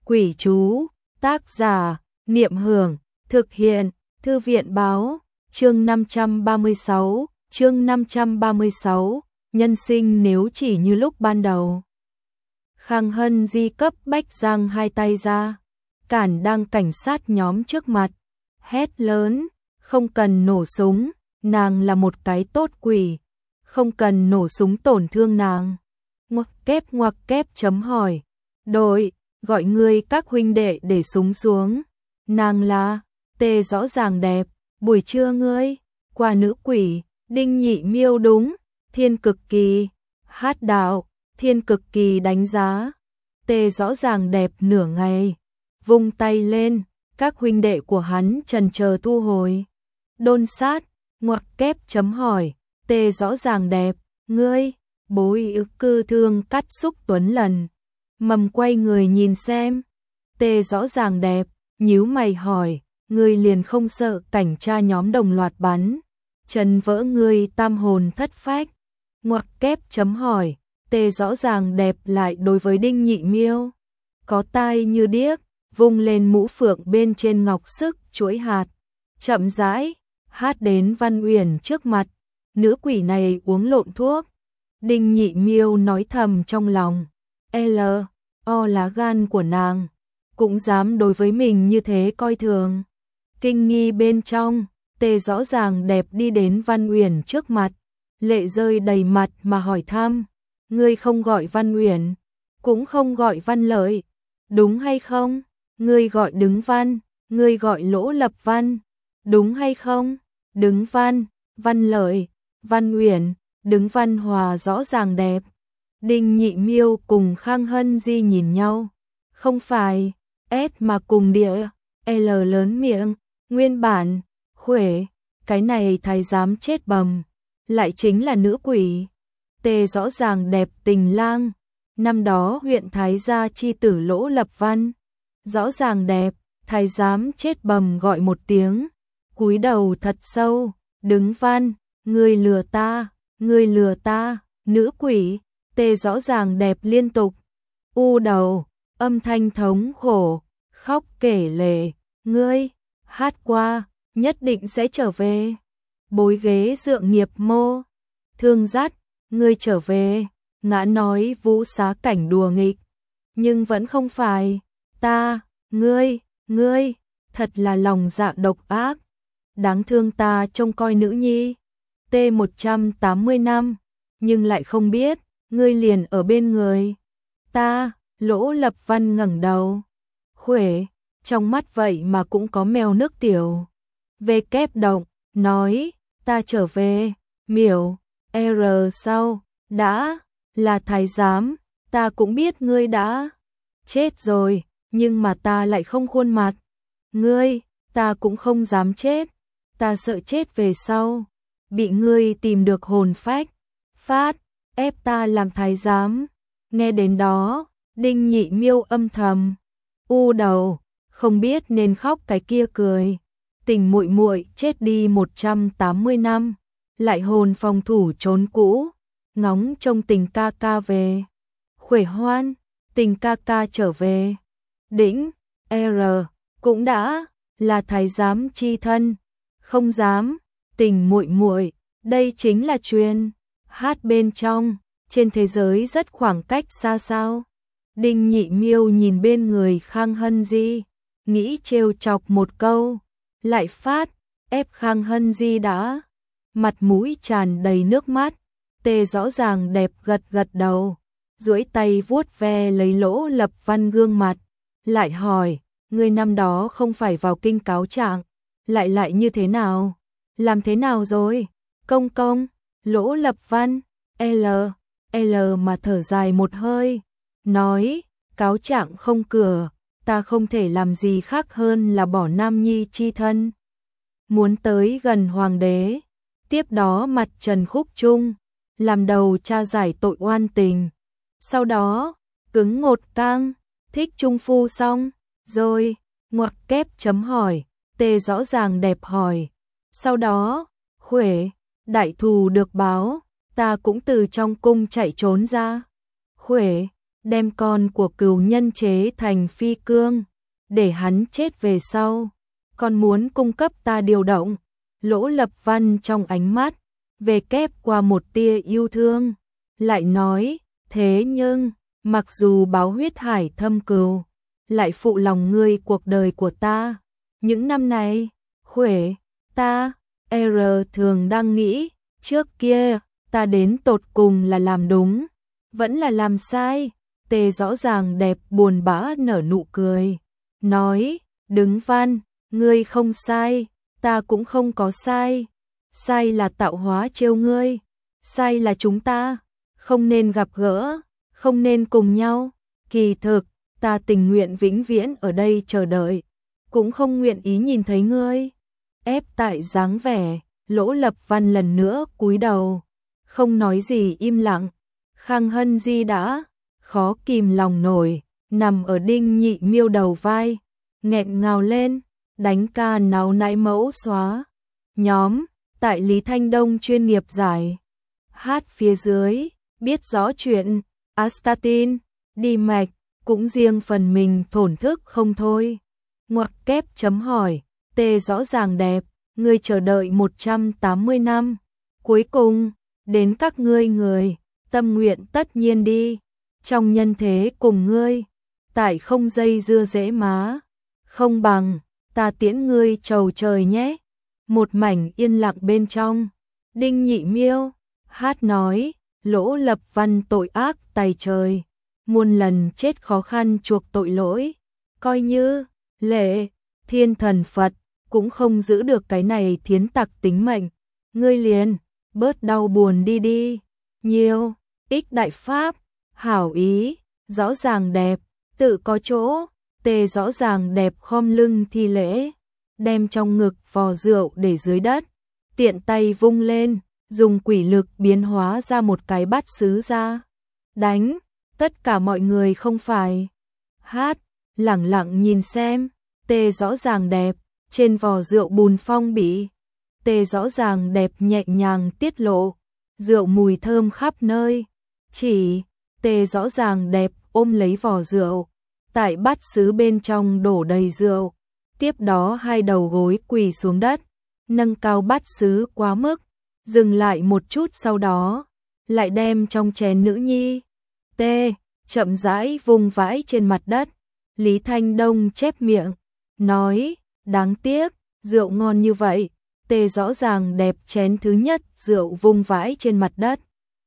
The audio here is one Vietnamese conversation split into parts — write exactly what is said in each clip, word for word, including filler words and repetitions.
Quỷ chú, tác giả, Niệm Hưởng, thực hiện, Thư viện báo, chương năm trăm ba mươi sáu, chương năm trăm ba mươi sáu, nhân sinh nếu chỉ như lúc ban đầu. Khang Hân Di cấp bách giang hai tay ra, cản đang cảnh sát nhóm trước mặt, hét lớn, không cần nổ súng, nàng là một cái tốt quỷ, không cần nổ súng tổn thương nàng. Ngoặc kép ngoặc kép chấm hỏi, đội, gọi ngươi các huynh đệ để súng xuống, nàng là, tê rõ ràng đẹp, buổi trưa ngươi, qua nữ quỷ, Đinh Nhị Miêu đúng, Thiên Cực Kỳ, hát đạo, Thiên Cực Kỳ đánh giá, tê rõ ràng đẹp nửa ngày, vung tay lên, các huynh đệ của hắn trần chờ thu hồi, đôn sát, ngoặc kép chấm hỏi, tê rõ ràng đẹp, ngươi, bối ức cư thương cắt xúc tuấn lần, mầm quay người nhìn xem, tê rõ ràng đẹp, nhíu mày hỏi, ngươi liền không sợ cảnh tra nhóm đồng loạt bắn, trần vỡ ngươi tam hồn thất phách, ngoặc kép chấm hỏi, tê rõ ràng đẹp lại đối với Đinh Nhị Miêu, có tai như điếc, vung lên mũ phượng bên trên ngọc sức chuỗi hạt, chậm rãi, hát đến Văn Uyển trước mặt, nữ quỷ này uống lộn thuốc, Đinh Nhị Miêu nói thầm trong lòng, L, o lá gan của nàng, cũng dám đối với mình như thế coi thường. Kinh nghi bên trong, tê rõ ràng đẹp đi đến Văn Uyển trước mặt, lệ rơi đầy mặt mà hỏi thăm, ngươi không gọi Văn Uyển, cũng không gọi Văn Lợi, đúng hay không? Ngươi gọi Đứng Văn, ngươi gọi Lỗ Lập Văn, đúng hay không? Đứng Văn, Văn Lợi, Văn Uyển, Đứng Văn hòa rõ ràng đẹp. Đinh Nhị Miêu cùng Khang Hân Di nhìn nhau, không phải, S mà cùng địa, L lớn miệng, nguyên bản, khuể, cái này thái giám chết bầm, lại chính là nữ quỷ. Tê rõ ràng đẹp tình lang, năm đó huyện Thái Gia chi tử Lỗ Lập Văn, rõ ràng đẹp, thái giám chết bầm gọi một tiếng, cúi đầu thật sâu, Đứng Văn, ngươi lừa ta, ngươi lừa ta, nữ quỷ, tê rõ ràng đẹp liên tục, u đầu, âm thanh thống khổ, khóc kể lể, ngươi, hát qua, nhất định sẽ trở về, bối ghế dượng nghiệp mô, thương dắt, ngươi trở về, ngã nói vũ xá cảnh đùa nghịch, nhưng vẫn không phải, ta, ngươi, ngươi, thật là lòng dạ độc ác, đáng thương ta trông coi nữ nhi, tê một trăm tám mươi năm, nhưng lại không biết, ngươi liền ở bên người, ta, Lỗ Lập Văn ngẩng đầu, khuể, trong mắt vậy mà cũng có mèo nước tiểu, về kép động, nói, ta trở về, miểu, R sau, đã, là thái giám, ta cũng biết ngươi đã chết rồi, nhưng mà ta lại không khuôn mặt, ngươi, ta cũng không dám chết, ta sợ chết về sau, bị ngươi tìm được hồn phách, phát, ép ta làm thái giám, nghe đến đó, Đinh Nhị Miêu âm thầm, u đầu, không biết nên khóc cái kia cười, tình muội muội chết đi một trăm tám mươi năm, lại hồn phòng thủ trốn cũ, ngóng trông tình ca ca về, khuể hoan, tình ca ca trở về, đĩnh, R, cũng đã, là thái giám chi thân, không dám, tình muội muội, đây chính là truyền, hát bên trong, trên thế giới rất khoảng cách xa sao. Đinh Nhị Miêu nhìn bên người Khang Hân Di, nghĩ trêu chọc một câu, lại phát, ép Khang Hân Di đã, mặt mũi tràn đầy nước mắt, tê rõ ràng đẹp gật gật đầu, duỗi tay vuốt ve lấy Lỗ Lập Văn gương mặt, lại hỏi, ngươi năm đó không phải vào kinh cáo trạng, lại lại như thế nào, làm thế nào rồi, công công, Lỗ Lập Văn, L, L mà thở dài một hơi, nói, cáo trạng không cửa, ta không thể làm gì khác hơn là bỏ nam nhi chi thân, muốn tới gần hoàng đế, tiếp đó mặt Trần Khúc Trung, làm đầu tra giải tội oan tình, sau đó, cứng ngột cang, thích trung phu xong, rồi, ngoặc kép chấm hỏi, tê rõ ràng đẹp hỏi, sau đó, khuể, đại thù được báo, ta cũng từ trong cung chạy trốn ra, khuể, đem con của cừu nhân chế thành phi cương, để hắn chết về sau, còn muốn cung cấp ta điều động. Lỗ Lập Văn trong ánh mắt về kép qua một tia yêu thương, lại nói, thế nhưng, mặc dù báo huyết hải thâm cừu, lại phụ lòng ngươi cuộc đời của ta. Những năm này, Khuể, ta, R thường đang nghĩ, trước kia, ta đến tột cùng là làm đúng, vẫn là làm sai. Tề Rõ Ràng Đẹp buồn bã nở nụ cười, nói, Đứng Văn, ngươi không sai, ta cũng không có sai. Sai là tạo hóa trêu ngươi, sai là chúng ta không nên gặp gỡ, không nên cùng nhau. Kỳ thực, ta tình nguyện vĩnh viễn ở đây chờ đợi, cũng không nguyện ý nhìn thấy ngươi. Ép tại dáng vẻ, Lỗ Lập Văn lần nữa cúi đầu, không nói gì im lặng. Khang Hân Di đã khó kìm lòng nổi, nằm ở Đinh Nhị Miêu đầu vai, nghẹn ngào lên, đánh ca náo nãi mẫu xóa. Nhóm, tại Lý Thanh Đông chuyên nghiệp giải hát phía dưới, biết rõ chuyện, Astatin, đi mạch, cũng riêng phần mình thổn thức không thôi. Ngoặc kép chấm hỏi, Tề Rõ Ràng Đẹp, ngươi chờ đợi một trăm tám mươi năm, cuối cùng, đến các ngươi người, tâm nguyện tất nhiên đi, trong nhân thế cùng ngươi, tại không dây dưa dễ má, không bằng, ta tiễn ngươi trầu trời nhé. Một mảnh yên lặng bên trong, Đinh Nhị Miêu hát nói, Lỗ Lập Văn tội ác tày trời, muôn lần chết khó khăn chuộc tội lỗi, coi như lệ thiên thần Phật cũng không giữ được cái này thiến tặc tính mệnh, ngươi liền bớt đau buồn đi đi. Nhiều ích đại pháp, hảo ý, Rõ Ràng Đẹp, tự có chỗ. Tề Rõ Ràng Đẹp khom lưng thi lễ, đem trong ngực vò rượu để dưới đất, tiện tay vung lên, dùng quỷ lực biến hóa ra một cái bát sứ ra. Đánh, tất cả mọi người không phải hát, lẳng lặng nhìn xem. Tề Rõ Ràng Đẹp, trên vò rượu bùn phong bị Tề Rõ Ràng Đẹp nhẹ nhàng tiết lộ, rượu mùi thơm khắp nơi. Chỉ, Tề Rõ Ràng Đẹp ôm lấy vò rượu, tại bát sứ bên trong đổ đầy rượu, tiếp đó hai đầu gối quỳ xuống đất, nâng cao bát sứ quá mức, dừng lại một chút sau đó, lại đem trong chén nữ nhi, tê, chậm rãi vùng vãi trên mặt đất. Lý Thanh Đông chép miệng, nói, đáng tiếc, rượu ngon như vậy. Tề Rõ Ràng Đẹp chén thứ nhất rượu vung vãi trên mặt đất,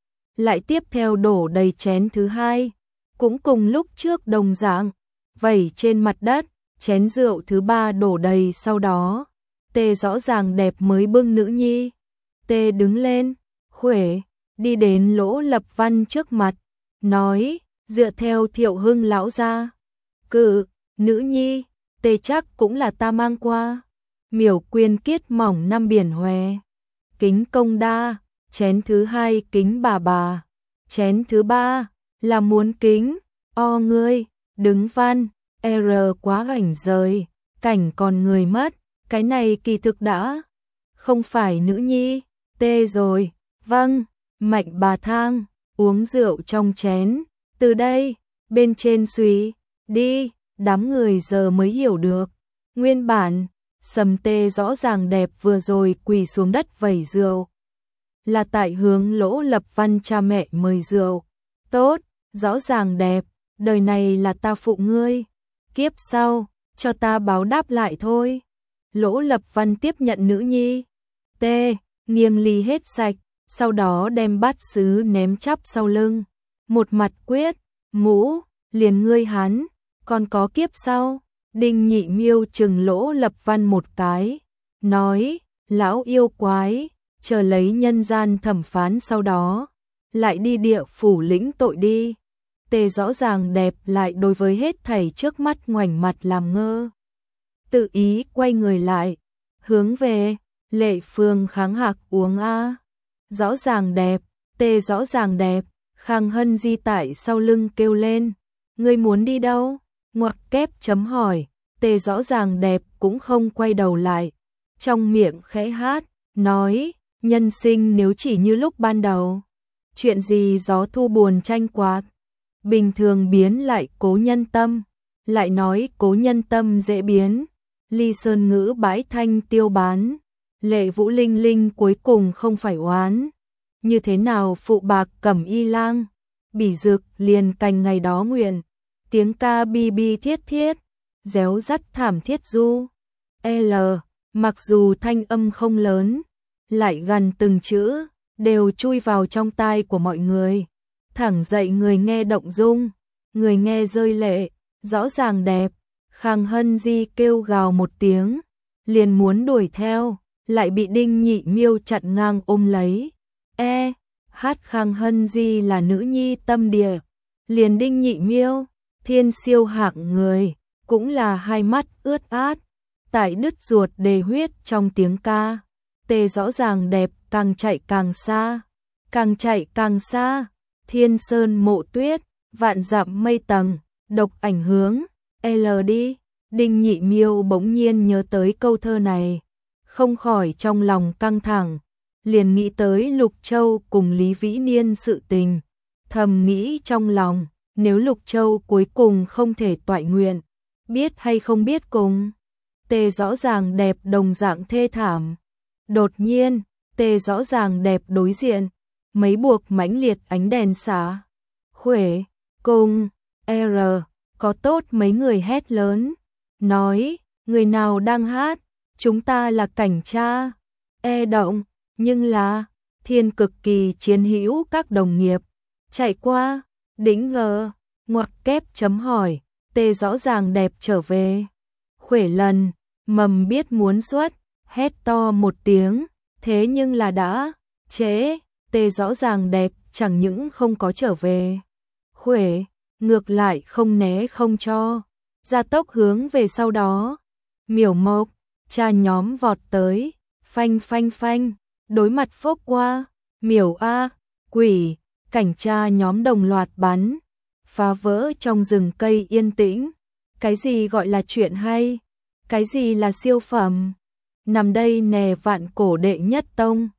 lại tiếp theo đổ đầy chén thứ hai, cũng cùng lúc trước đồng dạng, vẩy trên mặt đất. Chén rượu thứ ba đổ đầy sau đó, Tề Rõ Ràng Đẹp mới bưng nữ nhi, tê đứng lên, Khuể, đi đến Lỗ Lập Văn trước mặt, nói, dựa theo Thiệu Hưng lão gia, cự, nữ nhi, tê chắc cũng là ta mang qua. Miểu Quyên kiết mỏng năm biển hòe, kính công đa, chén thứ hai kính bà bà, chén thứ ba là muốn kính, o ngươi, Đứng Văn. R quá ảnh rời, cảnh còn người mất, cái này kỳ thực đã không phải nữ nhi, tê rồi. Vâng, Mạnh bà thang, uống rượu trong chén, từ đây, bên trên suy, đi, đám người giờ mới hiểu được. Nguyên bản, Sầm Tề Rõ Ràng Đẹp vừa rồi quỳ xuống đất vẩy rượu, là tại hướng Lỗ Lập Văn cha mẹ mời rượu. Tốt, Rõ Ràng Đẹp, đời này là ta phụ ngươi, kiếp sau, cho ta báo đáp lại thôi. Lỗ Lập Văn tiếp nhận nữ nhi, tê, nghiêng ly hết sạch, sau đó đem bát sứ ném chắp sau lưng, một mặt quyết, mũ, liền ngươi hắn, còn có kiếp sau. Đinh Nhị Miêu chừng Lỗ Lập Văn một cái, nói, lão yêu quái, chờ lấy nhân gian thẩm phán sau đó, lại đi địa phủ lĩnh tội đi. Tề Rõ Ràng Đẹp lại đối với hết thảy trước mắt ngoảnh mặt làm ngơ, tự ý quay người lại, hướng về Lệ Phương Kháng Hạc uống a. Rõ Ràng Đẹp, Tề Rõ Ràng Đẹp, Khang Hân Di tại sau lưng kêu lên, ngươi muốn đi đâu? Ngoặc kép chấm hỏi. Tề Rõ Ràng Đẹp cũng không quay đầu lại, trong miệng khẽ hát, nói, nhân sinh nếu chỉ như lúc ban đầu, chuyện gì gió thu buồn tranh quạt. bình thường biến lại cố nhân tâm, lại nói cố nhân tâm dễ biến, ly sơn ngữ bãi thanh tiêu bán, lệ vũ linh linh cuối cùng không phải oán, như thế nào phụ bạc cẩm y lang, bỉ dực liền cành ngày đó nguyện, tiếng ca bi bi thiết thiết, réo rắt thảm thiết du, L, mặc dù thanh âm không lớn, lại gần từng chữ, đều chui vào trong tai của mọi người, thẳng dậy người nghe động dung, người nghe rơi lệ, rõ ràng đẹp, Khang Hân Di kêu gào một tiếng, liền muốn đuổi theo, lại bị Đinh Nhị Miêu chặn ngang ôm lấy. E, hát Khang Hân Di là nữ nhi tâm địa, liền Đinh Nhị Miêu, thiên siêu hạng người, cũng là hai mắt ướt át, tại đứt ruột đề huyết trong tiếng ca. Tề rõ ràng đẹp, càng chạy càng xa, càng chạy càng xa, thiên sơn mộ tuyết, vạn dặm mây tầng, độc ảnh hướng, L đi. Đinh Nhị Miêu bỗng nhiên nhớ tới câu thơ này, không khỏi trong lòng căng thẳng, liền nghĩ tới Lục Châu cùng Lý Vĩ Niên sự tình, thầm nghĩ trong lòng, nếu Lục Châu cuối cùng không thể toại nguyện, biết hay không biết cùng, Tề rõ ràng đẹp đồng dạng thê thảm. Đột nhiên, Tề rõ ràng đẹp đối diện, mấy buộc mãnh liệt ánh đèn xả. Khuể, cùng, R, có tốt mấy người hét lớn, nói, người nào đang hát, chúng ta là cảnh tra. E động, nhưng là, thiên cực kỳ chiến hữu các đồng nghiệp, chạy qua, đĩnh ngờ, ngoặc kép chấm hỏi, Tề rõ ràng đẹp trở về. Khuể lần, mầm biết muốn xuất, hét to một tiếng, thế nhưng là đã, trễ, Tề rõ ràng đẹp chẳng những không có trở về. Khuể, ngược lại không né không cho, gia tốc hướng về sau đó. Miểu Mộc, cha nhóm vọt tới, phanh phanh phanh, đối mặt phốc qua, Miểu A, quỷ, cảnh cha nhóm đồng loạt bắn, phá vỡ trong rừng cây yên tĩnh. Cái gì gọi là chuyện hay? Cái gì là siêu phẩm? Nằm đây nè vạn cổ đệ nhất tông.